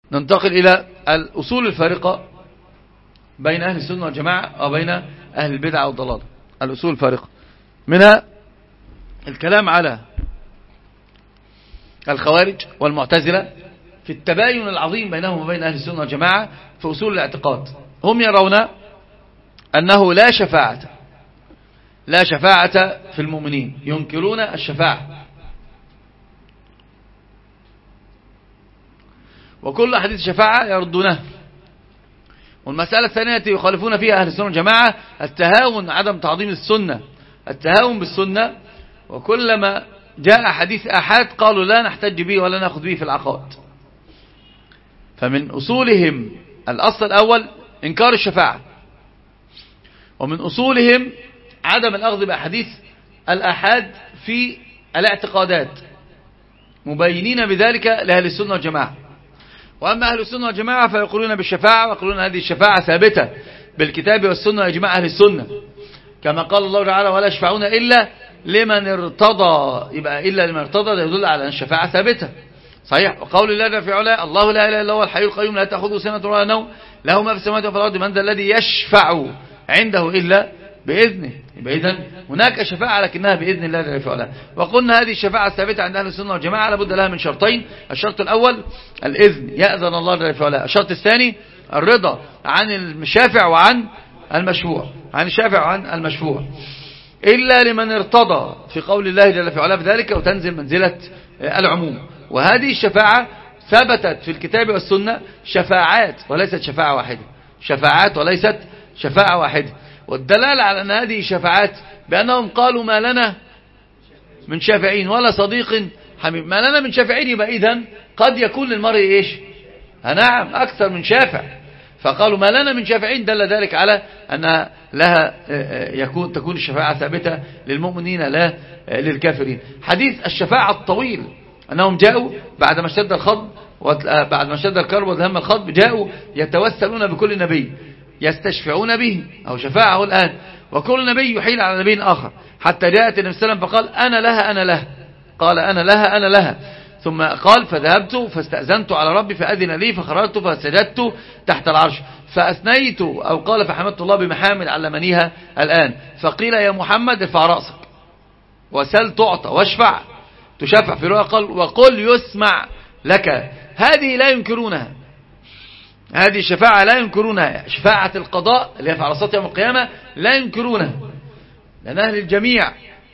ننتقل إلى الأصول الفارقة بين أهل السنة والجماعة وبين أهل البدع والضلال. الأصول الفارقة منها الكلام على الخوارج والمعتزلة في التباين العظيم بينهم وبين أهل السنة والجماعة في أصول الاعتقاد. هم يرون أنه لا شفاعة في المؤمنين، ينكرون الشفاعة، وكل حديث شفاعة يردونه. والمسألة الثانية التي يخالفون فيها أهل السنة والجماعة التهاون، عدم تعظيم السنة، التهاون بالسنة، وكلما جاء حديث أحد قالوا لا نحتج به ولا نأخذ به في العقائد. فمن أصولهم الأصل الأول إنكار الشفاعة، ومن أصولهم عدم الأخذ بأحاديث الأحاد في الاعتقادات، مبينين بذلك لأهل السنة والجماعة. وأما أهل السنة والجماعة فيقولون بالشفاعة، ويقولون هذه الشفاعة ثابتة بالكتاب والسنة وإجماع أهل السنة، كما قال الله تعالى ولا يشفعون إلا لمن ارتضى. يبقى إلا لمن ارتضى ده يدل على أن الشفاعة ثابتة، صحيح. وقول الله في علاه الله لا إله إلا هو الحي القيوم لا تأخذه سنة ولا نوم له ما في السماوات وفي الأرض من ذا الذي يشفع عنده إلا بإذنه. يبقى إذن هناك شفاعة لكنها بإذن الله جل في علاه. وقلنا هذه الشفاعة الثابتة عند أهل السنة والجماعة لابد لها من شرطين: الشرط الأول الإذن، يأذن الله جل في علاه. الشرط الثاني الرضا عن الشافع وعن المشفوع، عن الشافع وعن المشفوع، إلا لمن ارتضى في قول الله جل في علاه بذلك، وتنزل منزلة العموم. وهذه الشفاعة ثبتت في الكتاب والسنة شفاعات وليست شفاعة واحدة، شفاعات وليست شفاعة واحدة. والدلالة على أن هذه شفاعات بأنهم قالوا ما لنا من شافعين ولا صديق حميم. ما لنا من شافعين يبقى إذن قد يكون للمرء إيش؟ نعم أكثر من شافع. فقالوا ما لنا من شافعين، دل ذلك على أن لها تكون الشفاعة ثابتة للمؤمنين لا للكافرين. حديث الشفاعة الطويل أنهم جاءوا بعد ما اشتد الخضب بعد ما اشتد الكرب وذهم الخضب، جاءوا يتوسلون بكل نبي يستشفعون به أو شفاعه الآن، وكل نبي يحيل على نبي آخر، حتى جاءت النبي صلى الله عليه وسلم فقال أنا لها أنا لها، قال أنا لها أنا لها، ثم قال فذهبت فاستأذنت على ربي فأذن لي فخرجت فسجدت تحت العرش فأثنيت أو قال فحمدت الله بمحامد علمنيها الآن، فقيل يا محمد ارفع رأسك وسل تعطى واشفع تشفع، في رواية قال وقل يسمع لك. هذه لا ينكرونها، هذه الشفاعة لا ينكرونها. شفاعة القضاء اللي هي في عرصات يوم القيامة لا ينكرونها لأن أهل الجميع،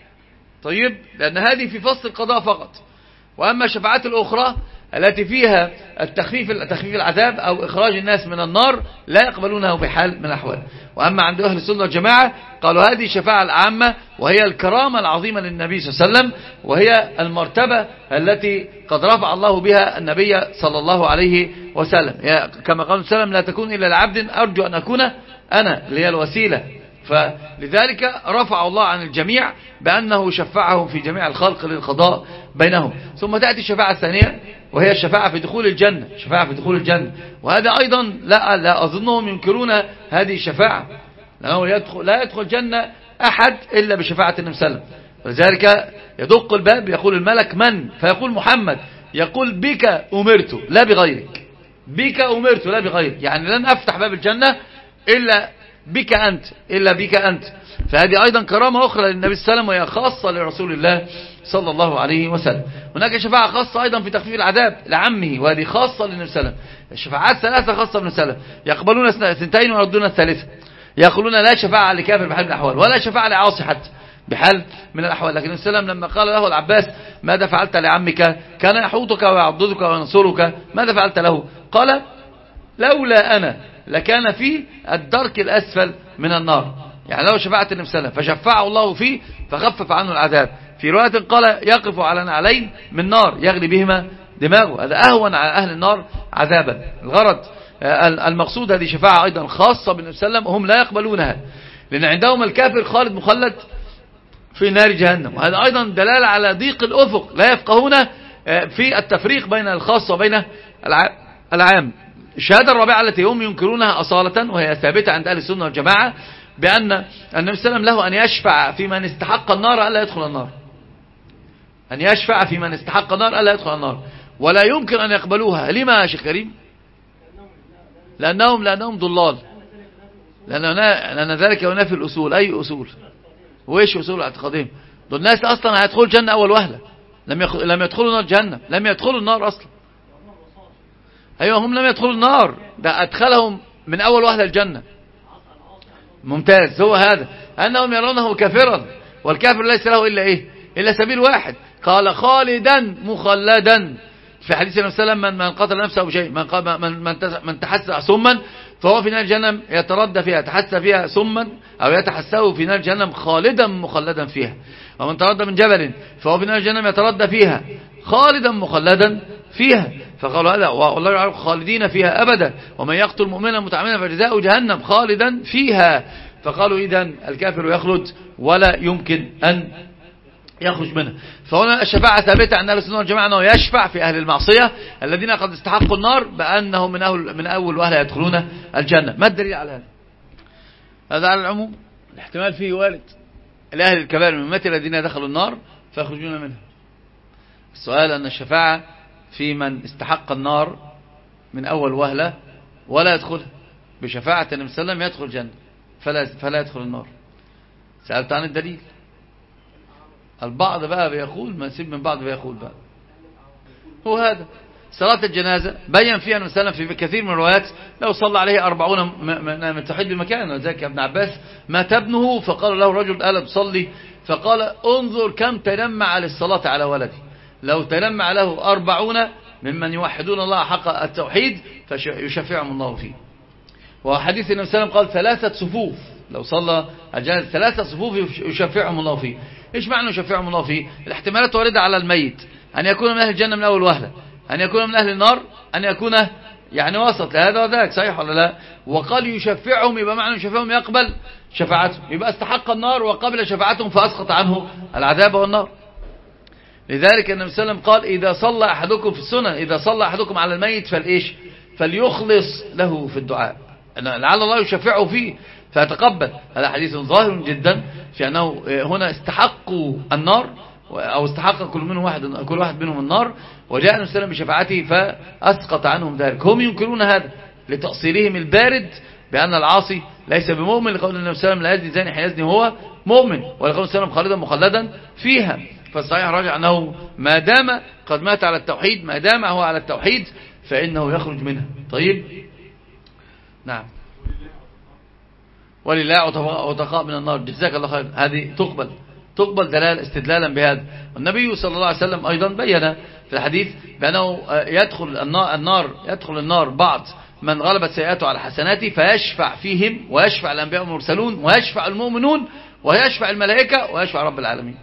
طيب، لأن هذه في فصل القضاء فقط. وأما الشفاعات الأخرى التي فيها تخفيف العذاب أو إخراج الناس من النار لا يقبلونها بحال من الأحوال. وأما عند أهل السنة والجماعة قالوا هذه الشفاعة العامة، وهي الكرامة العظيمة للنبي صلى الله عليه وسلم، وهي المرتبة التي قد رفع الله بها النبي صلى الله عليه وسلم، كما قال وسلم لا تكون إلا لعبد أرجو أن أكون أنا، اللي هي الوسيلة. فلذلك رفع الله عن الجميع بأنه شفعهم في جميع الخلق للقضاء بينهم. ثم تأتي الشفاعة الثانية وهي الشفاعة في دخول الجنة، شفاعة في دخول الجنة، وهذا أيضا لا أظنهم ينكرون هذه الشفاعة، لأنه لا يدخل الجنة أحد إلا بشفاعة النبي صلى الله عليه وسلم. ولذلك يدق الباب يقول الملك من؟ فيقول محمد، يقول بك أمرت لا بغيرك، بك أمرت لا بغيرك، يعني لن أفتح باب الجنة إلا بك أنت، إلا بك أنت. فهذه أيضا كرامة أخرى للنبي صلى الله عليه وسلم، وهي خاصة لرسول الله صلى الله عليه وسلم. هناك شفاعة خاصة أيضا في تخفيف العذاب لعمه، وهذه خاصة للنبي صلى الله عليه وسلم. الشفاعات ثلاثة خاصة بالنبي صلى الله عليه وسلم، يقبلون اثنتين ويردون الثالثة. يقولون لا شفاعة لكافر بحال من الأحوال، ولا شفاعة لعاصي حتى بحال من الأحوال. لكن النبي صلى الله عليه وسلم لما قال له العباس ماذا فعلت لعمك كان يحوطك ويعضدك وينصرك، ماذا فعلت له؟ قال لولا أنا لكان في الدرك الأسفل من النار. يعني لو شفاعة النبي صلى الله عليه وسلم فشفعه الله فيه فخفف عنه العذاب. في رواية قال يقف على نعلين من نار يغلي بهما دماغه، هذا أهون على أهل النار عذابا. الغرض المقصود هذه شفاعة أيضا خاصة بالنبي صلى الله عليه وسلم، وهم لا يقبلونها لأن عندهم الكافر خالد مخلد في نار جهنم. وهذا أيضا دلالة على ضيق الأفق، لا يفقهون في التفريق بين الخاص وبين العام. الشهادة الرابعة التي هم ينكرونها أصالة وهي ثابتة عند أهل السنة والجماعة، بأن النبي صلى الله عليه وسلم له أن يشفع في من استحق النار ألا يدخل النار، أن يشفع في من استحق النار ألا يدخل النار، ولا يمكن أن يقبلوها. لما يا شيخ كريم؟ لأنهم ضلال، لأن ذلك ينافي الأصول. أي أصول؟ وإيش أصول اعتقادهم؟ دول الناس أصلا هيدخلوا الجنة أول وهلة، لم يدخلوا نار جهنم، لم يدخلوا النار أصلا. أيوة، هم لم يدخلوا النار، ده أدخلهم من أول وهلة الجنة. ممتاز. هو هذا أنهم يرونه كافرا، والكافر ليس له إلا إيه؟ إلا سبيل واحد. قال خالدا مخلدا في حديث النبي صلى الله عليه وسلم: من قتل نفسه أو شيء، من تحسى سما فهو في نار جهنم يتردى فيها، تحسى فيها سما أو يتحسه في نار جهنم خالدا مخلدا فيها. ومن تردى من جبل فهو في نار جهنم يتردى فيها خالدا مخلدا فيها. فقالوا هذا والله يعرف خالدين فيها أبدا، ومن يقتل مؤمنا متعمدا فجزاؤه جهنم خالدا فيها. فقالوا إذن الكافر يخلد ولا يمكن أن يخرج منها. فهنا الشفاعة ثابتة عند أهل السنة والجماعة أنه يشفع في أهل المعصية الذين قد استحقوا النار بأنهم من أول وهلة يدخلون الجنة. ما الدليل على هذا؟ هذا على العموم. الاحتمال فيه وارد لأهل الكبائر من أمتي الذين دخلوا النار فيخرجون منها. السؤال أن الشفاعة في من استحق النار من أول وهلة ولا يدخلها، بشفاعة النبي صلى الله عليه وسلم يدخل الجنة فلا يدخل النار. سألت عن الدليل. البعض بقى بيقول، ما نسيب من بعض بيقول بقى هو هذا صلاة الجنازة بيّن فيها النبي صلى الله عليه وسلم في كثير من الروايات لو صلى عليه 40 من توحيد بمكان. وذلك ابن عباس مات ابنه فقال له رجل: ألا تصلي؟ فقال: انظر كم تنمع للصلاة على ولدي. لو تنمع له 40 ممن يوحدون الله حق التوحيد فيشفعهم الله فيه. وحديث النبي صلى الله عليه وسلم قال 3 صفوف، لو صلى الجنازة 3 صفوف يشفعهم الله فيه. ايش معنى يشفعهم الله فيه؟ الاحتمالات واردة على الميت، أن يكون من أهل الجنة من أول وهلة، أن يكون من أهل النار، أن يكون يعني وسط لهذا وذاك. صحيح ولا لا؟ وقال يشفعهم، يبقى معنى يشفعهم يقبل شفاعتهم، يبقى استحق النار وقبل شفاعتهم فأسقط عنه العذاب والنار. لذلك النبي صلى الله عليه وسلم قال: إذا صلى أحدكم في السنن، إذا صلى أحدكم على الميت فليخلص له في الدعاء، لعل الله يشفعه فيه فيتقبل. هذا حديث ظاهر جدا في أنه هنا استحقوا النار، أو استحق كل واحد منهم النار، وجاء النبي صلى الله عليه وسلم بشفاعته فأسقط عنهم ذلك. هم ينكرون هذا لتأصيلهم البارد بأن العاصي ليس بمؤمن، لقول النبي صلى الله عليه وسلم: لا يزني زاني حين يزني هو مؤمن، ولقول النبي صلى الله عليه وسلم: خالدا مخلدا فيها. فالصحيح راجع أنه ما دام قد مات على التوحيد، ما دام هو على التوحيد فإنه يخرج منها. طيب، نعم. ولله عتقاء من النار، جزاك الله خير. هذه تقبل دلال استدلالا بهذا. والنبي صلى الله عليه وسلم أيضا بيّن في الحديث بأنه يدخل النار بعض من غلبت سيئاته على حسناته فيشفع فيهم، ويشفع الأنبياء والمرسلون، ويشفع المؤمنون، ويشفع الملائكة، ويشفع رب العالمين.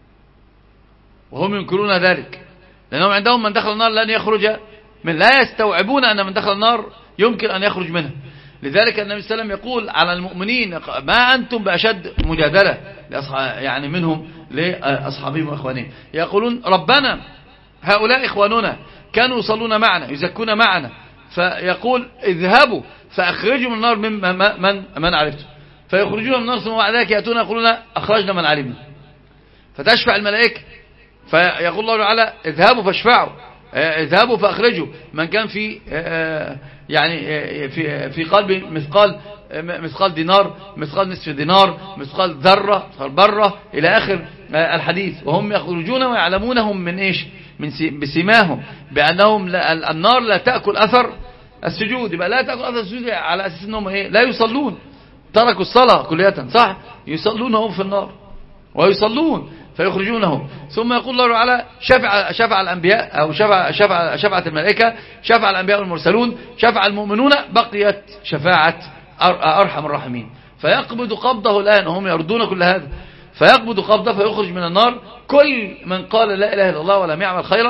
وهم ينكرون ذلك لأنهم عندهم من دخل النار لن يخرج من، لا يستوعبون أن من دخل النار يمكن أن يخرج منها. لذلك النبي صلى الله عليه وسلم يقول على المؤمنين: ما أنتم بأشد مجادلة يعني منهم لأصحابهم وإخوانهم. يقولون: ربنا هؤلاء إخواننا كانوا يصلون معنا يزكون معنا، فيقول: اذهبوا فأخرجوا من النار من عرفتم، فيخرجون من النار ثم بعد ذلك يأتون يقولون: أخرجنا من علمنا. فتشفع الملائكة، فيقول الله تعالى: اذهبوا فاشفعوا، اذهبوا فأخرجوا من كان في يعني في قلب مثقال دينار، مثقال نصف دينار، مثقال ذرة برة، إلى آخر الحديث. وهم يخرجون ويعلمونهم من إيش؟ بسماهم بأنهم النار لا تأكل أثر السجود. يبقى لا تأكل أثر السجود على أساس أنهم لا يصلون، تركوا الصلاة كلية. صح، يصلون هم في النار ويصلون فيخرجونهم. ثم يقول الله تعالى: شفع الأنبياء، أو شفعت الملائكة، شفع الأنبياء والمرسلون، شفع المؤمنون، بقيت شفاعة أرحم الراحمين. فيقبض قبضه الآن، وهم يردون كل هذا، فيقبض قبضه فيخرج من النار كل من قال لا إله إلا الله ولم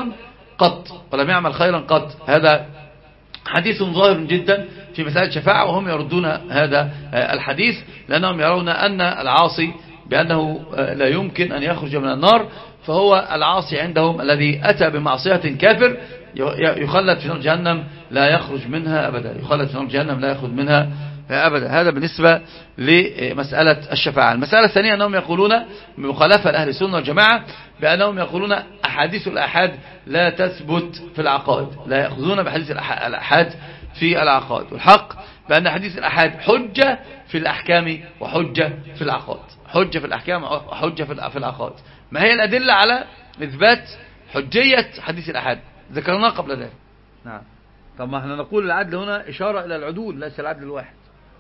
يعمل خيرا قط. هذا حديث ظاهر جدا في مسألة الشفاعة، وهم يردون هذا الحديث لأنهم يرون أن العاصي بأنه لا يمكن أن يخرج من النار، فهو العاصي عندهم الذي أتى بمعصية كافر يخلد في نار جهنم لا يخرج منها أبدا، يخلد في نار جهنم لا يخرج منها أبدا. هذا بالنسبة لمسألة الشفاعة. المسألة الثانية أنهم يقولون بمخالفة لأهل السنة والجماعة بأنهم يقولون أحاديث الأحاد لا تثبت في العقائد، لا يأخذون بحديث الأحاد في العقائد. والحق بأن حديث الأحاد حجة في الأحكام وحجة في العقائد. حجة في الأحكام وحجة في العقائد. ما هي الأدلة على إثبات حجية حديث الأحاد؟ ذكرناه قبل ذلك. نعم. طب ما احنا نقول العدل هنا إشارة إلى العدول ليس العدل الواحد.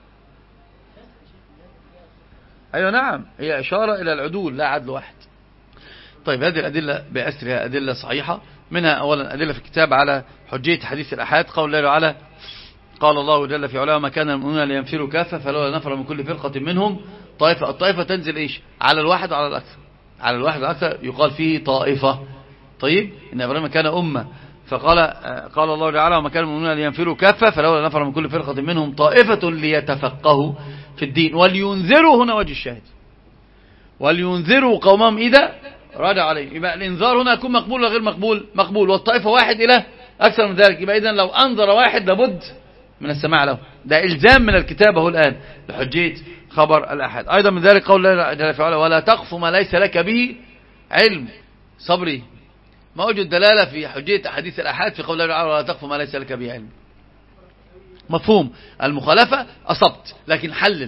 أيوة نعم، هي إشارة إلى العدول لا عدل واحد. طيب هذه الأدلة بأسرها أدلة صحيحة. منها أولا أدلة في الكتاب على حجية حديث الأحاد. قول الله تعالى قال الله جل في علاه: ما كان المؤمنون لينفروا كافة فلولا نفر من كل فرقة منهم طائفة. الطائفة تنزل إيش؟ على الواحد وعلى الأكثر. على الواحد والأكثر يقال فيه طائفة. طيب إن إبراهيم كان أمة فقال قال الله تعالى: وما كان المؤمنون لينفروا كافة فلولا نفر من كل فرقة منهم طائفة ليتفقهوا في الدين ولينذروا. هنا وجه الشاهد، ولينذروا قومهم إذا رجع عليه. يبقى الإنذار هنا يكون مقبول ولا غير مقبول؟ مقبول. والطائفة واحد إلى أكثر من ذلك. يبقى إذن لو أنذر واحد لابد من السماع له. ده إلزام من الكتابة الآن لحجية خبر الأحد. أيضا من ذلك قول الله جل وعلا: ولا تقف ما ليس لك به علم. صبري، ما وجد دلالة في حجية أحاديث الأحاد في قول الله تعالى: ولا تقف ما ليس لك به علم. مفهوم المخالفة أصبت، لكن حلل.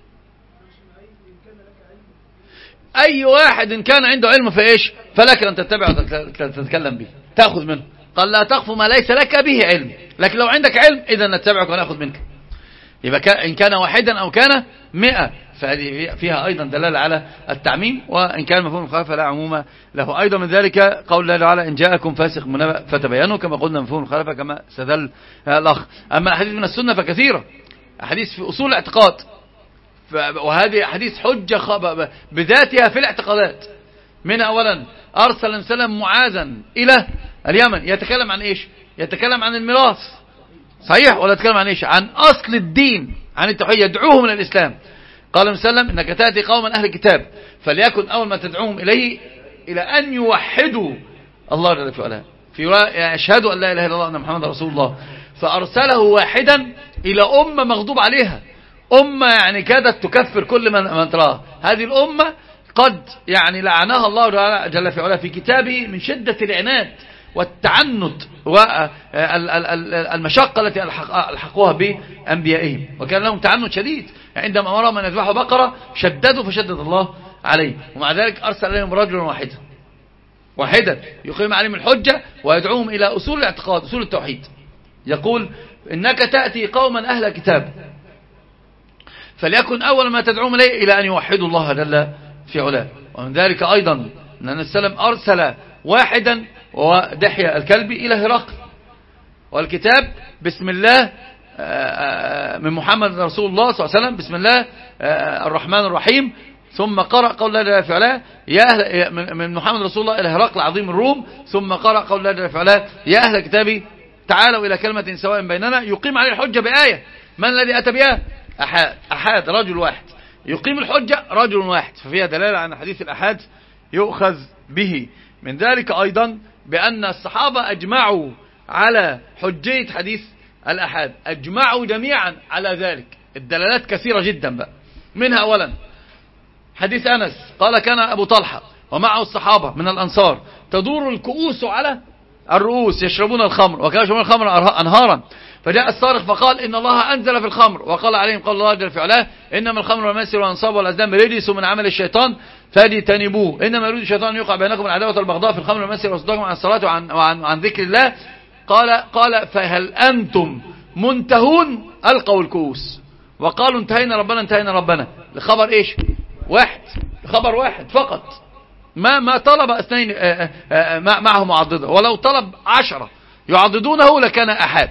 أي واحد إن كان عنده علم فإيش فلك أن تتبع وتتكلم به تأخذ منه. قال: لا تقف ما ليس لك به علم. لكن لو عندك علم إذا نتبعك ونأخذ منك. يبقى إن كان واحدا أو كان 100 فهذه فيها أيضا دلالة على التعميم. وإن كان مفهوم الخلافة لا عموم له. أيضا من ذلك قول الله تعالى: إن جاءكم فاسق بنبأ فتبينوا، كما قلنا مفهوم الخلافة كما استدل الأخ. أما الأحاديث من السنة فكثيرة، أحاديث في أصول الاعتقاد، وهذه أحاديث حجة بذاتها في الاعتقادات. من أولا أرسل النبي صلى الله عليه وسلم معاذا إلى اليمن يتكلم عن إيش؟ يتكلم عن الميراث، صحيح؟ ولا يتكلم عن إيش؟ عن أصل الدين، عن التوحيد، يدعوهم إلى الإسلام. قال النبي صلى الله عليه وسلم: إنك تأتي قوما أهل الكتاب فليكن أول ما تدعوهم إليه إلى أن يوحدوا الله جل وعلا، في يشهدوا أن لا إله إلا الله وأن محمد رسول الله. فأرسله واحدا إلى أمة مغضوب عليها، أمة يعني كادت تكفر كل من تراه. هذه الأمة قد يعني لعنها الله جل في علاه في كتابه من شدة العناد والتعنت والمشقة التي ألحقوها بأنبيائهم، وكان لهم تعنت شديد. عندما أمرهم أن يذبحوا بقرة شددوا فشدد الله عليه، ومع ذلك أرسل عليهم رجلا واحدا يقيم عليهم الحجة ويدعوهم إلى أصول الاعتقاد، أصول التوحيد. يقول: إنك تأتي قوما أهل كتاب فليكن أول ما تدعوهم إليه إلى أن يوحدوا الله جل في علاه. ومن ذلك أيضا أن النبي صلى الله عليه وسلم أرسل واحدا ودحية الكلبي إلى هرقل، والكتاب بسم الله من محمد رسول الله صلى الله عليه وسلم، بسم الله الرحمن الرحيم. ثم قرأ قول الله جل في علاه من محمد رسول الله إلى هرقل عظيم الروم. ثم قرأ قول الله جل في علاه: يا أهل كتابي تعالوا إلى كلمة سواء بيننا. يقيم عليه الحجة بآية. من الذي أتى بها؟ أحاد، رجل واحد يقيم الحجة، رجل واحد. ففيها دلالة عن حديث الأحاد يؤخذ به. من ذلك أيضا بأن الصحابة أجمعوا على حجية حديث الأحاد، أجمعوا جميعا على ذلك. الدلالات كثيرة جدا بقى. منها أولا حديث أنس قال: كان أبو طلحة ومعه الصحابة من الأنصار تدور الكؤوس على الرؤوس يشربون الخمر، وكانوا يشربون الخمر أنهارا. فجاء الصارخ فقال: إن الله أنزل في الخمر وقال عليهم قال الله جل في علاه: إنما الخمر والميسر والأنصاب والأزلام رجس من عمل الشيطان فاجتنبوه، إنما يريد الشيطان أن يوقع بينكم العداوة والبغضاء في الخمر والميسر وصدكم عن الصلاة وعن ذكر الله. قال: فهل أنتم منتهون؟ ألقوا الكؤوس وقالوا: انتهينا ربنا. لخبر إيش؟ واحد، خبر واحد فقط. ما طلب اثنين معه معضدة، ولو طلب 10 يعضدونه لكان أحاد.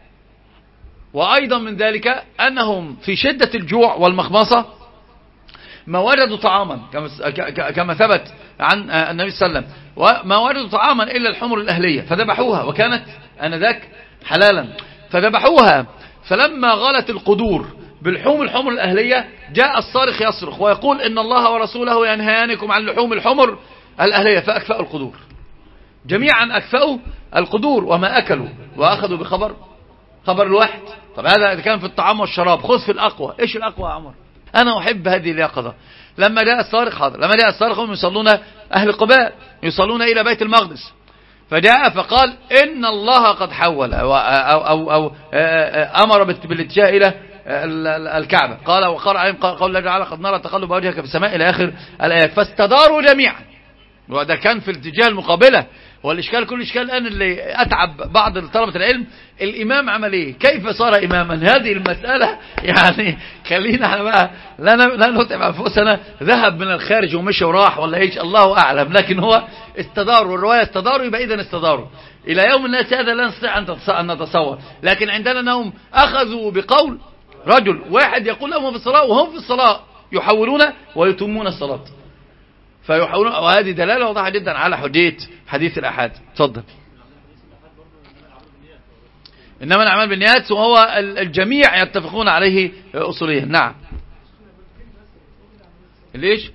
وأيضا من ذلك أنهم في شدة الجوع والمخمصة ما وجدوا طعاما كما ثبت عن النبي صلى الله عليه وسلم، وما وجدوا طعاما إلا الحمر الأهلية فذبحوها، وكانت آنذاك حلالا فذبحوها. فلما غلت القدور بالحمر الأهلية جاء الصارخ يصرخ ويقول: إن الله ورسوله ينهيانكم عن لحوم الحمر الأهلية. فأكفأوا القدور جميعا، أكفأوا القدور وما أكلوا، وأخذوا بخبر الواحد. طب هذا كان في الطعام والشراب، خذ في الأقوى. إيش الأقوى يا عمر؟ أنا أحب هذه اليقظة. لما جاء الصارخ لما جاء الصارخ هم يصلون أهل قباء يصلون إلى بيت المقدس، فجاء فقال: إن الله قد حول أو أمر بالاتجاه إلى الكعبة. قال وقرأ عليهم قول الله تعالى قد نرى تقلب وجهك في السماء إلى آخر الآيات. فاستداروا جميعا، وده كان في الاتجاه المقابلة. والإشكال كل إشكال الآن اللي أتعب بعض طلبة العلم، الإمام عمل إيه؟ كيف صار إماما؟ هذه المسألة يعني خلينا احنا بقى لا نتعب أنفسنا، ذهب من الخارج ومشي وراح ولا إيش الله أعلم، لكن هو استداروا، والرواية استداروا يبقى إذن استداروا. إلى يوم الناس هذا لا نستطيع أن نتصور، لكن عندنا أنهم أخذوا بقول رجل واحد يقول لهم في الصلاة وهم في الصلاة يحولون ويتمون الصلاة فيحولون، وهذه دلالة واضحة جدا على حجية حديث الأحاد. اتفضل. إنما الأعمال بالنيات، وهو الجميع يتفقون عليه أصوليا. نعم. ليش؟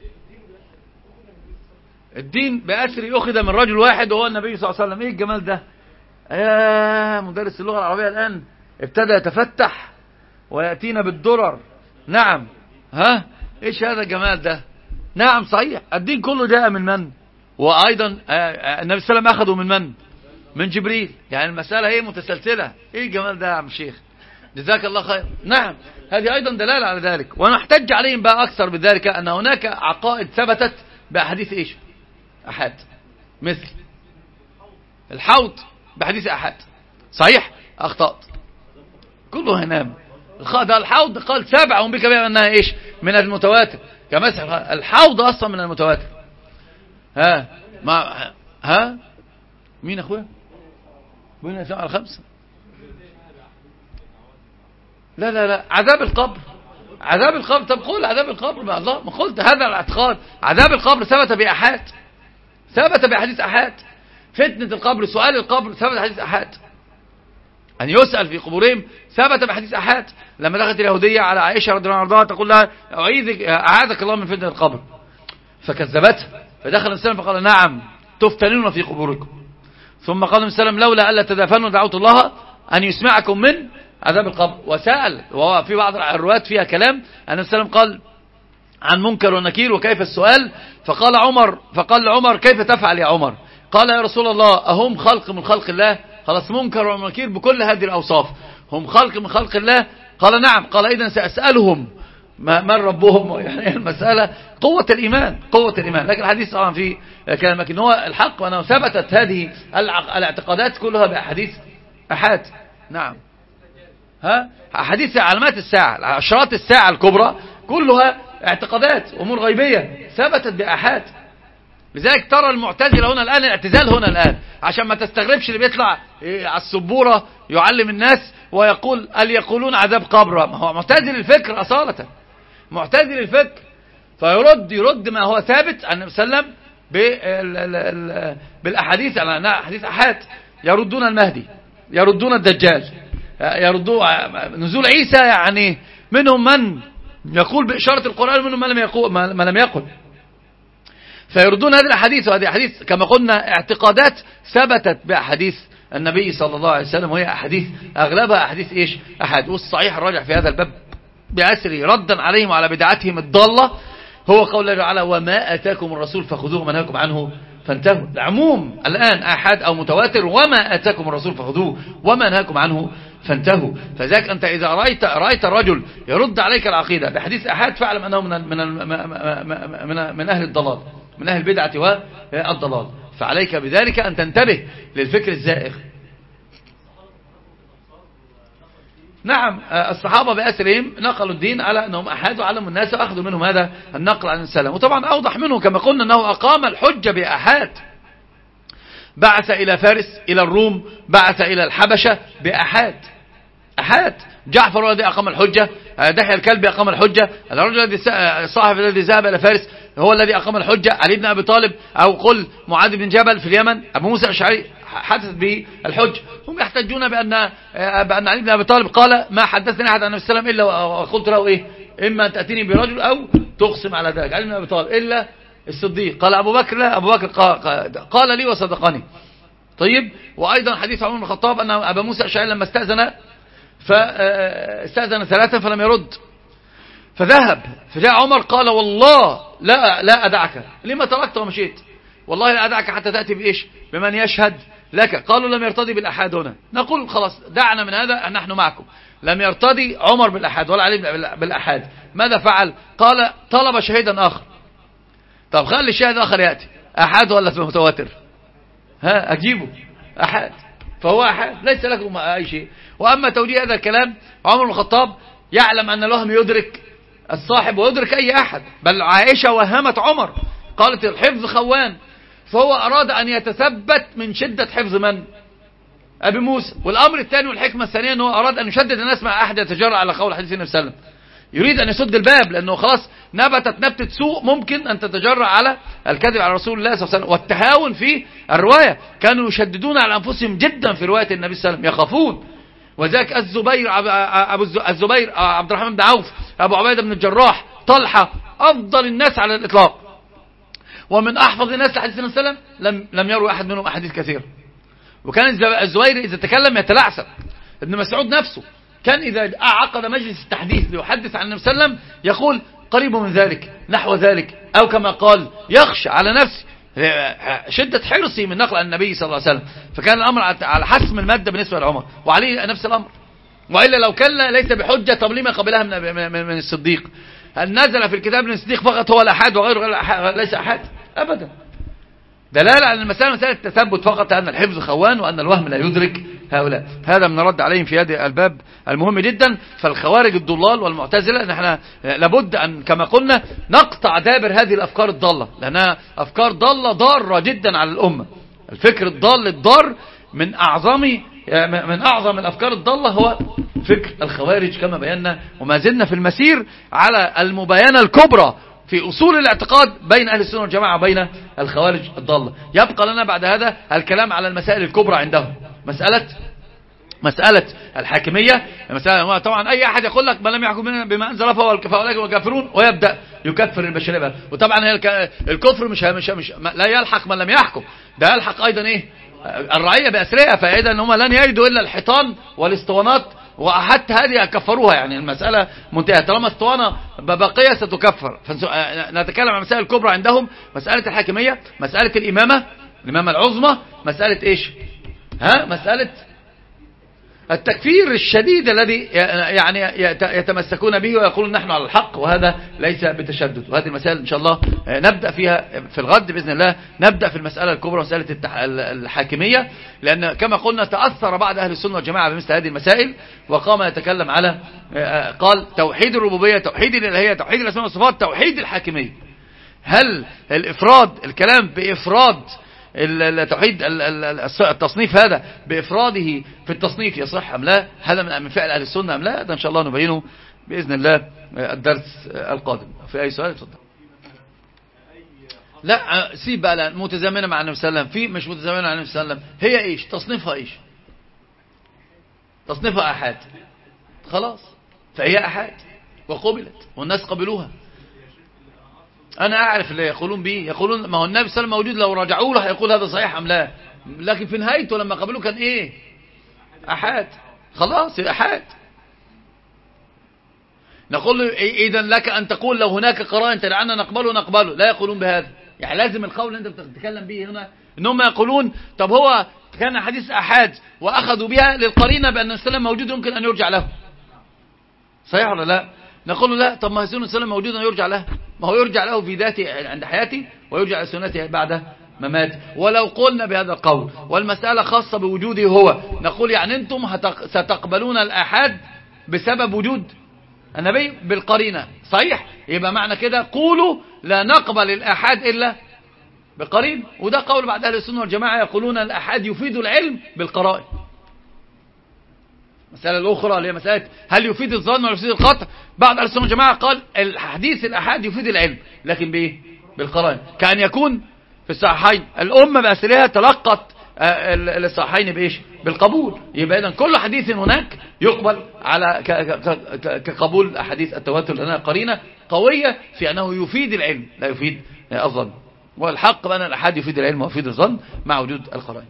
الدين بأسر أخذ من رجل واحد وهو النبي صلى الله عليه وسلم. إيه الجمال ده؟ يا مدرس اللغة العربية الآن ابتدى يتفتح ويأتينا بالدرر. نعم. ها؟ إيش هذا الجمال ده؟ نعم صحيح، الدين كله جاء من من؟ وأيضا النبي صلى الله عليه وسلم أخذه من من؟ من جبريل. يعني المسألة هي متسلسلة. إيه الجمال ده يا عم الشيخ؟ جزاك الله خير. نعم، هذه أيضا دلالة على ذلك. ونحتج عليهم بقى أكثر بذلك أن هناك عقائد ثبتت بأحاديث إيش؟ أحاد، مثل الحوض بحديث أحاد. صحيح؟ أخطأت كله هنام. ده الحوض قال 7 بك بها أنها إيش؟ من المتواتر. كمثل الحوض أصلا من المتواتر. ها مين أخويا؟ بين 7 على 5. لا عذاب القبر. عذاب القبر. طب قول عذاب القبر مع الله، ما قلت هذا الاعتقاد. عذاب القبر ثبت بأحاد، ثبت بحديث أحاد. فتنة القبر، سؤال القبر، ثبت بحديث أحاد. أن يسأل في قبورهم ثبت بحديث أحاد. لما دخلت اليهودية على عائشة رضي الله عنها تقول لها أعاذك الله من فتنة القبر، فكذبتها. فدخل السلام فقال نعم تفتنون في قبوركم. ثم قال السلام لولا ألا تدافنوا دعوت الله أن يسمعكم من عذاب القبر. وسأل، وهو في بعض الروايات فيها كلام أن السلام قال عن منكر ونكير وكيف السؤال. فقال عمر كيف تفعل يا عمر؟ قال يا رسول الله أهم خلق من خلق الله؟ خلاص منكر ونكير بكل هذه الأوصاف، هم خلق من خلق الله؟ قال نعم. قال إذن سأسألهم من ربهم. يعني المسألة قوة الإيمان، قوة الإيمان. لكن الحديث طبعا في كلام، لكن هو الحق وأنه ثبتت هذه الاعتقادات كلها بأحاديث أحاد. نعم. أحاديث علامات الساعة، أشراط الساعة الكبرى كلها اعتقادات أمور غيبية ثبتت بأحاد. لذلك ترى المعتزلة هنا الآن، الاعتزال هنا الآن، عشان ما تستغربش اللي بيطلع على السبورة يعلم الناس ويقول يقولون عذاب قبر. ما هو معتزل الفكر أصالة، معتزل الفكر. فيرد ما هو ثابت عن النبي صلى الله عليه وسلم بالأحاديث، على حديث أحاد. يردون المهدي، يردون الدجال، يردون نزول عيسى. يعني منهم من يقول بإشارة القرآن، منهم من لم يقل. فيردون هذه الأحاديث، وهذه أحاديث كما قلنا اعتقادات ثبتت بأحاديث النبي صلى الله عليه وسلم، وهي أحاديث أغلبها أحاديث إيش؟ أحاد. والصحيح الراجح في هذا الباب بأسره ردا عليهم وعلى بدعتهم الضالة هو قول الله تعالى وما أتاكم الرسول فخذوه وما نهاكم عنه فانتهوا. العموم الآن أحاد أو متواتر، وما أتاكم الرسول فخذوه وما نهاكم عنه فانتهوا. فذاك أنت إذا رأيت الرجل يرد عليك العقيدة بحديث أحاد فاعلم أنه من أهل الضلال، من أهل البدعة والضلال. فعليك بذلك أن تنتبه للفكر الزائغ. نعم، الصحابة بأسرهم نقلوا الدين على أنهم أحاد وعلموا الناس وأخذوا منهم هذا النقل عن السلام. وطبعا أوضح منه كما قلنا أنه أقام الحجة بأحاد. بعث إلى فارس، إلى الروم، بعث إلى الحبشة بأحاد. أحاد. جعفر هو الذي أقام الحجة، دحية الكلبي أقام الحجة، الرجل الذي صاحب الذي ذهب إلى فارس هو الذي أقام الحجة، علي بن أبي طالب، أو قل معاذ بن جبل في اليمن، أبو موسى الأشعري حدث به الحج. هم يحتجون بأن علي بن أبي طالب قال ما حدثني أحد عن النبي صلى الله عليه وسلم إلا وقلت له إيه؟ إما أن تأتيني برجل أو تقسم على ذلك. علي بن أبي طالب إلا الصديق. قال أبو بكر لا، أبو بكر قال لي وصدقني. طيب. وأيضا حديث عمر بن الخطاب أن أبا موسى الأشعري لما استأذن 3 فلم يرد، فذهب، فجاء عمر قال والله لا أدعك، لما تركت ومشيت؟ والله لا أدعك حتى تأتي بإيش؟ بمن يشهد لك. قالوا لم يرتضي بالأحاد هنا، نقول خلاص دعنا من هذا، نحن معكم. لم يرتضي عمر بالأحاد ولا علي بالأحاد، ماذا فعل؟ قال طلب شهيدا آخر. طب خلي الشاهد الآخر يأتي، أحاد ولا متواتر؟ ها أجيبه أحاد، فهو أحاد ليس لكم أي شيء. وأما توجيه هذا الكلام، عمر بن الخطاب يعلم أن الوهم يدرك الصاحب ويدرك أي أحد، بل عائشة وهمت عمر قالت الحفظ خوان، فهو أراد أن يتثبت من شدة حفظ من؟ أبي موسى. والأمر الثاني والحكمة الثانية أنه أراد أن يشدد الناس مع أحد يتجرأ على قول حديث النبي صلى الله عليه وسلم، يريد أن يسد الباب، لأنه خلاص نبتت نبتة سوء ممكن أن تتجرأ على الكذب على رسول الله صلى الله عليه وسلم والتهاون في الرواية. كانوا يشددون على أنفسهم جدا في رواية النبي صلى الله عليه وسلم، يخافون. وذاك الزبير عبد الرحمن بن عوف، أبو عبيدة بن الجراح، طلحة، أفضل الناس على الإطلاق ومن أحفظ الناس لحديث النبي صلى الله عليه وسلم، لم يروي أحد منهم أحاديث كثيرة. وكان الزبير إذا تكلم يتلعثم. ابن مسعود نفسه كان إذا عقد مجلس التحديث ليحدث عن النبي صلى الله عليه وسلم يقول قريب من ذلك، نحو ذلك، أو كما قال يخشى على نفسه، شدة حرصي من نقل عن النبي صلى الله عليه وسلم. فكان الأمر على حسم المادة بالنسبة لعمر، وعليه نفس الأمر. وإلا لو كان ليس بحجة، طب لما قبلها من الصديق؟ هل نزل في الكتاب من الصديق فقط هو الأحاد وغيره ليس أحاد؟ أبدا. دلالة على المسألة مسألة التثبت فقط، أن الحفظ خوان وأن الوهم لا يدرك هؤلاء. هذا من الرد عليهم في هذا الباب المهم جدا. فالخوارج الضلال والمعتزلة نحن لابد أن كما قلنا نقطع دابر هذه الأفكار الضالة، لأنها أفكار ضالة ضارة جدا على الأمة. الفكر الضال الضار من أعظم الأفكار الضالة هو فكر الخوارج كما بينا، وما زلنا في المسير على المباينة الكبرى في أصول الاعتقاد بين أهل السنة والجماعة وبين الخوارج الضالة. يبقى لنا بعد هذا الكلام على المسائل الكبرى عندهم، مسألة الحاكمية. طبعا أي أحد يقول لك من لم يحكم بما أنزل فأولئك الكافرون، ويبدأ يكفر البشرية بها. وطبعا الكفر مش لا يلحق من لم يحكم، ده يلحق أيضا إيه؟ الرعية بأسرها. فإذا هم لن يجدوا إلا الحيطان والاسطوانات، وحتى هذه كفروها. يعني المسألة منتهية، طالما اسطوانة بقية ستكفر. نتكلم عن مسائل الكبرى عندهم، مسألة الحاكمية، مسألة الإمامة العظمى، مسألة إيش؟ مسألة التكفير الشديد الذي يعني يتمسكون به ويقولون نحن على الحق، وهذا ليس بتشدد. وهذه المسائل إن شاء الله نبدأ فيها في الغد بإذن الله. نبدأ في المسألة الكبرى، مسألة الحاكمية، لأن كما قلنا تأثر بعض أهل السنة والجماعة بمثل هذه المسائل، وقام يتكلم على قال توحيد الربوبية، توحيد الإلهية، توحيد الأسماء والصفات، توحيد الحاكمية. هل الكلام بإفراد التوحيد التصنيف هذا بإفراده في التصنيف يصح أم لا؟ هذا من فعل أهل السنة أم لا؟ هذا إن شاء الله نبينه بإذن الله الدرس القادم. في أي سؤال؟ تفضل. لا سيب بقى متزامنة مع النبي صلى الله عليه وسلم، في مش متزامنة مع النبي صلى الله عليه وسلم، هي إيش تصنيفها؟ إيش تصنيفها؟ أحاد، خلاص، فهي أحاد وقبلت والناس قبلوها. أنا أعرف اللي يقولون به، يقولون ما هو النبي صلى الله عليه وسلم موجود، لو رجعوا له هيقول هذا صحيح أم لا، لكن في نهايته لما قبلوه كان إيه؟ أحاد، خلاص أحاد. نقول له إذا لك أن تقول لو هناك قرائن تدعنا نقبله، لا يقولون بهذا. يعني لازم القول اللي أنت بتتكلم به هنا إنهم يقولون طب هو كان حديث أحاد وأخذوا بها للقرينة بأن السلام موجود يمكن أن يرجع له، صحيح ولا لا؟ نقول له لا، طب ما سنة السلام موجود أن يرجع له، ما هو يرجع له في ذاته عند حياته ويرجع لسنته بعد مماته. ولو قلنا بهذا القول والمسألة خاصة بوجوده هو، نقول يعني أنتم ستقبلون الآحاد بسبب وجود النبي بالقرينة، صحيح؟ يبقى معنى كده قولوا لا نقبل الآحاد إلا بقرين. وده قول بعد أهل السنة والجماعة، يقولون الآحاد يفيد العلم بالقرائن. مسألة الأخرى اللي هي مسألة هل يفيد الظن ولا يفيد القطع، بعض أهل السنة والجماعة قال الحديث الآحاد يفيد العلم لكن بإيه؟ بالقرائن. كأن يكون في الصحيحين الأمة بأسرها تلقت الصحيحين بإيش؟ بالقبول. يبقى إذن كل حديث هناك يقبل على كقبول أحاديث التواتر، لأنها قرينة قوية في أنه يفيد العلم لا يفيد الظن. والحق بأن الآحاد يفيد العلم ويفيد الظن مع وجود القرائن.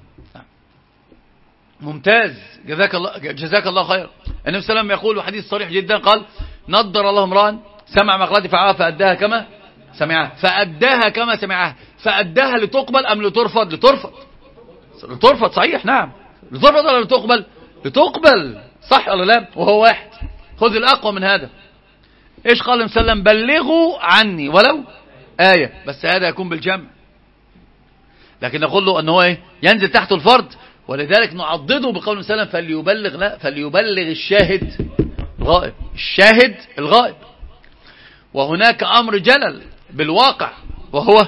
ممتاز، جزاك الله خير. النبي صلى الله عليه وسلم يقول حديث صريح جدا، قال نضر الله امرأ سمع مقالتي فعلها فأداها كما سمعها، فأداها كما سمعها. فأداها لتقبل أم لترفض؟ لترفض، لترفض صحيح، نعم، لترفض ولا لتقبل؟ لتقبل، صح ولا لا؟ وهو واحد. خذ الأقوى من هذا. إيش قال النبي صلى الله عليه وسلم؟ بلغوا عني ولو آية، بس هذا يكون بالجمع. لكن نقول له أنه إيه؟ ينزل تحته الفرد، ولذلك نعضده بقول النبي صلى الله عليه وسلم فليبلغ، لا، فليبلغ الشاهد الغائب، الشاهد الغائب. وهناك أمر جلل بالواقع، وهو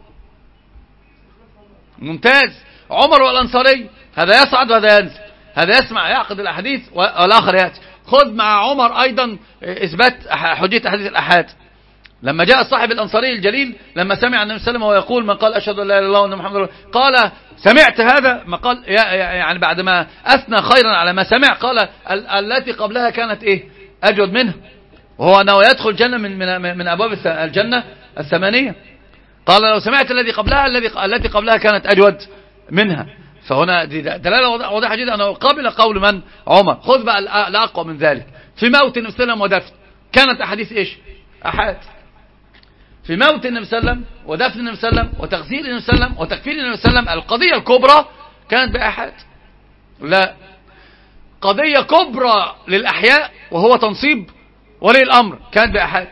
ممتاز. عمر والأنصاري، هذا يصعد وهذا ينزل، هذا يسمع يعقد الأحاديث والآخر يأتي. خذ مع عمر أيضا إثبات حجية أحاديث الأحاد. لما جاء صاحب الأنصاري الجليل لما سمع النبي صلى الله عليه وسلم ويقول من قال أشهد أن لا إله إلا الله وأن محمد رسول الله، قال سمعت هذا؟ ما قال يعني بعد ما أثنى خيرا على ما سمع، قال التي قبلها كانت إيه أجود منها، وهو أنه يدخل الجنة من أبواب الجنة الثمانية. قال لو سمعت الذي قبلها التي قبلها كانت أجود منها. فهنا دلالة واضحة جدا أنه قابل قول من؟ عمر. خذ بقى الأقوى من ذلك. في موت النبي صلى الله عليه وسلم ودفن كانت أحاديث إيش؟ أحاد. في موت النبي صلى الله عليه وسلم ودفن النبي صلى الله عليه وسلم وتغسيل النبي صلى الله عليه وسلم وتكفير النبي صلى الله عليه وسلم، القضية الكبرى كانت بأحاد. لا، قضية كبرى للأحياء وهو تنصيب ولي الأمر كانت بأحاد.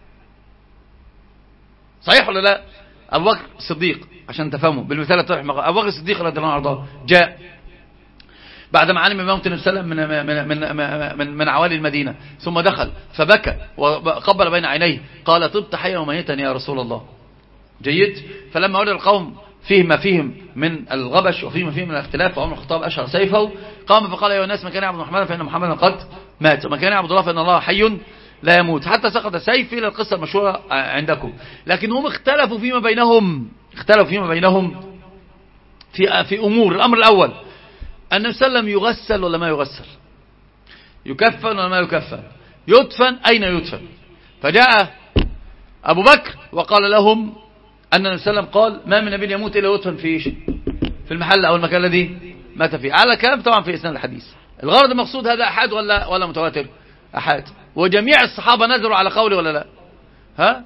صحيح ولا لا؟ أبو بكر الصديق عشان تفهموا بالمثال الطرح، أبو بكر الصديق رضي الله عنه جاء بعد ما علم موت النبي صلى الله عليه وسلم من عوالي المدينة، ثم دخل فبكى وقبل بين عينيه، قال طبت حيا وميتا يا رسول الله. جيد. فلما وجد القوم فيهم ما فيهم من الغبش وفيهم ما فيهم من الاختلاف، فعمر الخطاب أشهر سيفه قام فقال يا الناس من كان يعبد محمدا فإن محمدا قد مات، ومن كان يعبد الله فإن الله حي لا يموت، حتى سقط سيف إلى القصة المشهورة عندكم. لكن هم اختلفوا فيما بينهم في أمور. الأمر الأول النبي صلى الله عليه وسلم يغسل ولا ما يغسل؟ يكفن ولا ما يكفن؟ يدفن أين يدفن؟ فجاء أبو بكر وقال لهم أن النبي صلى الله عليه وسلم قال ما من نبي يموت إلا يدفن في المحل أو المكان الذي مات فيه. على كلام طبعا في إسناد الحديث. الغرض المقصود هذا أحد ولا متواتر؟ أحد. وجميع الصحابة نزلوا على قوله ولا لا؟ ها؟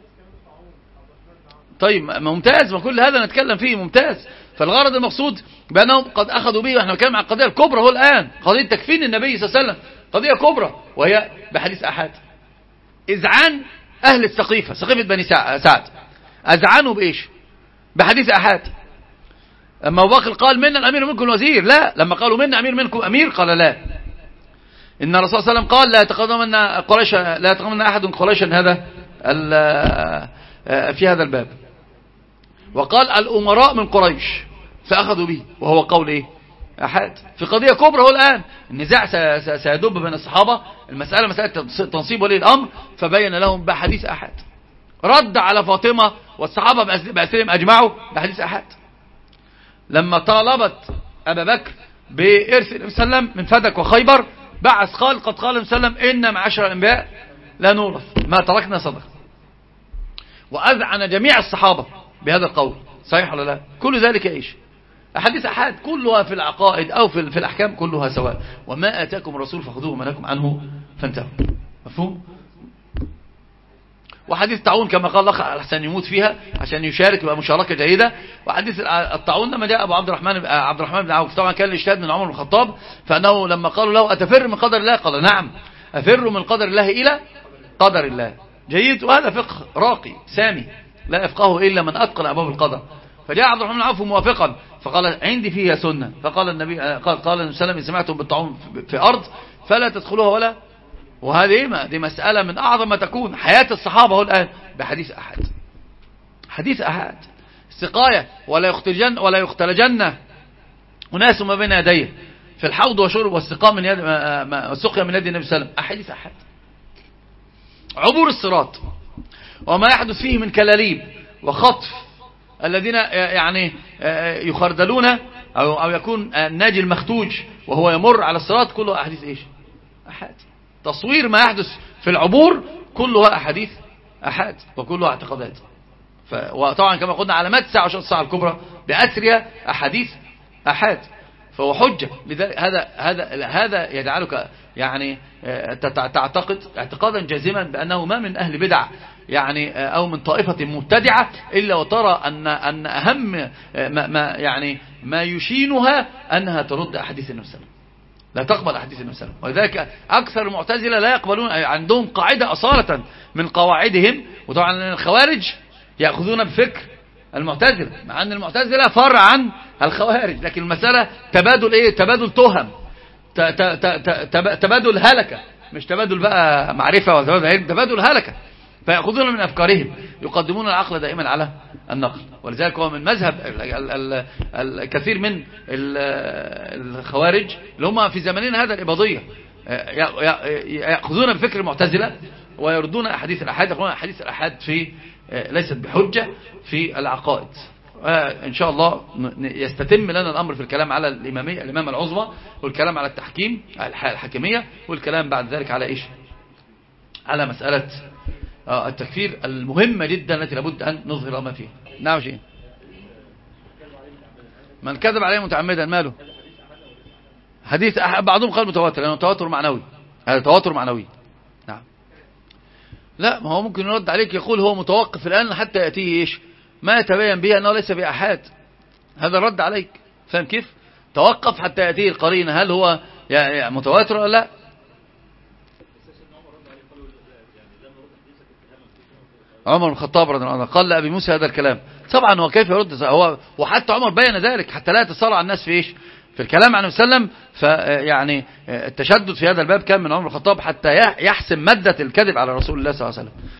طيب ممتاز، ما كل هذا نتكلم فيه ممتاز. فالغرض المقصود بأنهم قد أخذوا به، ونحن نتكلم عن القضية الكبرى هو الآن، قضية تكفين النبي صلى الله عليه وسلم، قضية كبرى وهي بحديث أحد. إذعان أهل السقيفة، سقيفة بني سعد، أذعنوا بإيش؟ بحديث أحد. أما أبو بكر قال منا الأمير منكم الوزير، لا، لما قالوا منا أمير منكم أمير قال لا. إن الرسول صلى الله عليه وسلم قال لا يتقدمن أحد قريشا هذا في هذا الباب، وقال الأمراء من قريش فأخذوا به، وهو قول إيه؟ أحد. في قضية كبرى هو الآن، النزاع سيدب بين الصحابة، المسألة مسألة تنصيب ولي الأمر، فبين لهم بحديث أحد. رد على فاطمة والصحابة بأسرهم أجمعوا بحديث أحد. لما طالبت أبا بكر بإرث النبي صلى الله عليه وسلم من فدك وخيبر، بعث قال قد قال النبي صلى الله عليه وسلم إن معاشر الأنبياء لا نورث ما تركنا صدقة، وأذعن جميع الصحابة بهذا القول. صحيح ولا لا؟ كل ذلك إيش؟ أحاديث أحاد، كلها في العقائد أو في الأحكام كلها سواء. وما آتاكم الرسول فخذوه وما نهاكم عنه فانتهوا. مفهوم؟ وحديث الطاعون كما قال الأخ أحسن يموت فيها عشان يشارك يبقى مشاركة جيدة. وحديث الطاعون لما جاء أبو عبد الرحمن بن عوف، طبعا كان الاجتهاد من عمر بن الخطاب، فأنه لما قالوا له أتفر من قدر الله؟ قال نعم أفر من قدر الله إلى قدر الله. جيد. وهذا فقه راقي سامي لا يفقهه إلا من أتقن أبواب القدر. فجاء عبد الرحمن بن عوف موافقا فقال عندي فيها سنة. فقال النبي قال النبي صلى الله عليه وسلم إن سمعتم بالطاعون في أرض فلا تدخلوها ولا. وهذه دي مسألة من أعظم ما تكون حياة الصحابة هو الآن بحديث أحد. حديث أحد سقاية ولا يختلجن أناس ما بين يديه في الحوض وشرب والسقاء من يد والسقيا من يد النبي صلى الله عليه وسلم. أحاديث أحد. عبور الصراط وما يحدث فيه من كلاليب وخطف الذين يعني يخردلون أو يكون الناجي المختوج وهو يمر على الصراط، كله أحاديث إيش؟ أحد. تصوير ما يحدث في العبور كلها أحاديث أحد وكلها اعتقادات. وطبعا كما قلنا علامات الساعة وشرط الساعة الكبرى بأسرها أحاديث أحد. فهو حجة. لذلك هذا يجعلك يعني تعتقد اعتقادا جازما بأنه ما من أهل بدع يعني أو من طائفة مبتدعة إلا وترى أن أهم ما يشينها أنها ترد أحاديث النبي صلى الله عليه وسلم، لا تقبل أحاديث النبي صلى الله عليه وسلم. ولذلك أكثر المعتزلة لا يقبلون، عندهم قاعدة أصالة من قواعدهم. وطبعا الخوارج يأخذون بفكر المعتزلة، مع أن المعتزلة فرع عن الخوارج، لكن المسألة تبادل تبادل تهم، تبادل هلكة، مش تبادل بقى معرفة ولا تبادل علم، تبادل هلكة. فيأخذون من أفكارهم، يقدمون العقل دائما على النقل. ولذلك هو من مذهب الكثير من الخوارج اللي هم في زماننا هذا الإباضية، يأخذون بفكر المعتزلة ويردون أحاديث الأحاد، يقولون أحاديث الأحاد ليست بحجة في العقائد. إن شاء الله يستتم لنا الأمر في الكلام على الإمامية، الإمامة العظمى، والكلام على التحكيم الحاكمية، والكلام بعد ذلك على إيش؟ على مسألة التكفير المهمة جدا التي لابد أن نظهر ما فيها. نعم شيء من كذب عليه متعمدا ماله؟ حديث بعضهم قال متواتر لأنه تواتر معنوي، هذا تواتر معنوي. نعم. لا، ما هو ممكن يرد عليك يقول هو متوقف الآن حتى يأتيه إيش؟ ما يتبين به أنه ليس بأحاد. هذا الرد عليك، فهم كيف؟ توقف حتى يأتيه القرين هل هو متواتر ولا لا. عمر بن الخطاب رضي الله عنه قال لأبي موسى هذا الكلام. طبعا هو كيف يرد هو، وحتى عمر بين ذلك حتى لا يتصارع الناس في ايش؟ في الكلام عنه وسلم. فيعني التشدد في هذا الباب كان من عمر بن الخطاب حتى يحسم مادة الكذب على رسول الله صلى الله عليه وسلم.